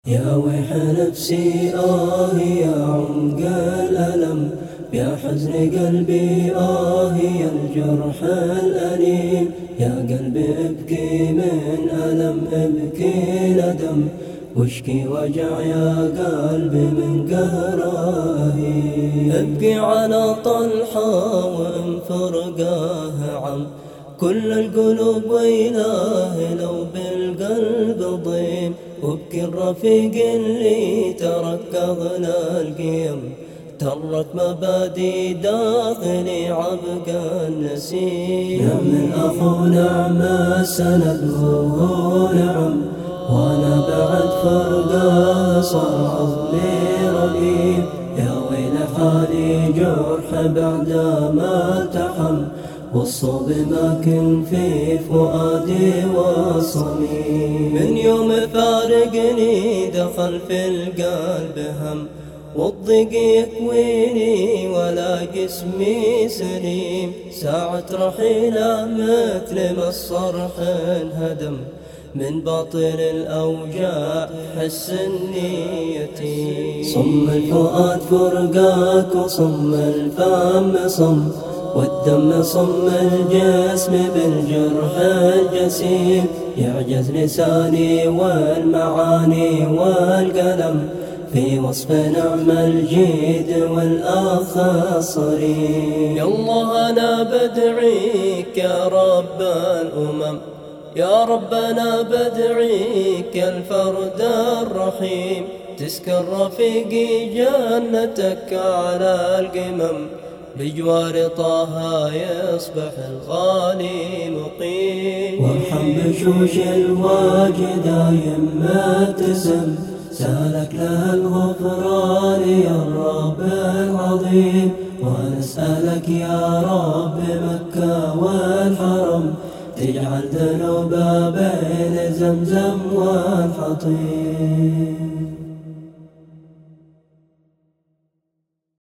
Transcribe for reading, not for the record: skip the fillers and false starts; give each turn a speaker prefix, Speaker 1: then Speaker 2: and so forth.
Speaker 1: يا ويح نفسي يا عمق الألم، يا حزن قلبي يا الجرح الأليم. يا قلبي ابكي من ألم، ابكي ندم، واشكي وجع يا قلبي من قهره. ابكي على طلحة وإن فرقاه عم، كل القلوب ويلاه لو بالقلب ضيم. وابكي الرفيق اللي ترك أغلى القيم، ترك مبادئ داخلي عبق النسيم. يا من أخو نعم السند هو نعم، وانا بعد فرقه صار عظمي رميم. يا ويل حالي جرح بعد ما التحم، والصوب ماكن في فؤادي وصميم. من يوم فارقني دخل في القلب هم، والضيق يكويني ولا جسمي سليم. ساعة رحيله مثل ما الصرح انهدم، من باطل الأوجاع حس إني يتيم. صم الفؤاد فرقاك وصم الفم صم، والدم صم الجسم بالجرح الجسيم. يعجز لساني والمعاني والقلم في وصف نعم الجيد والأخ الصريم. يا الله أنا بدعيك يا رب الأمم، يا رب أنا بدعيك يا الفرد الرحيم. تسكن رفيقي جنتك على القمم، بجوار طه يصبح الغالي مقيم. وارحم بشوش الواجد يمتسم، سالك له الغفران يا الرب العظيم. ونسألك يا رب مكة والحرم، تجعل ذنوب بين زمزم والحطيم.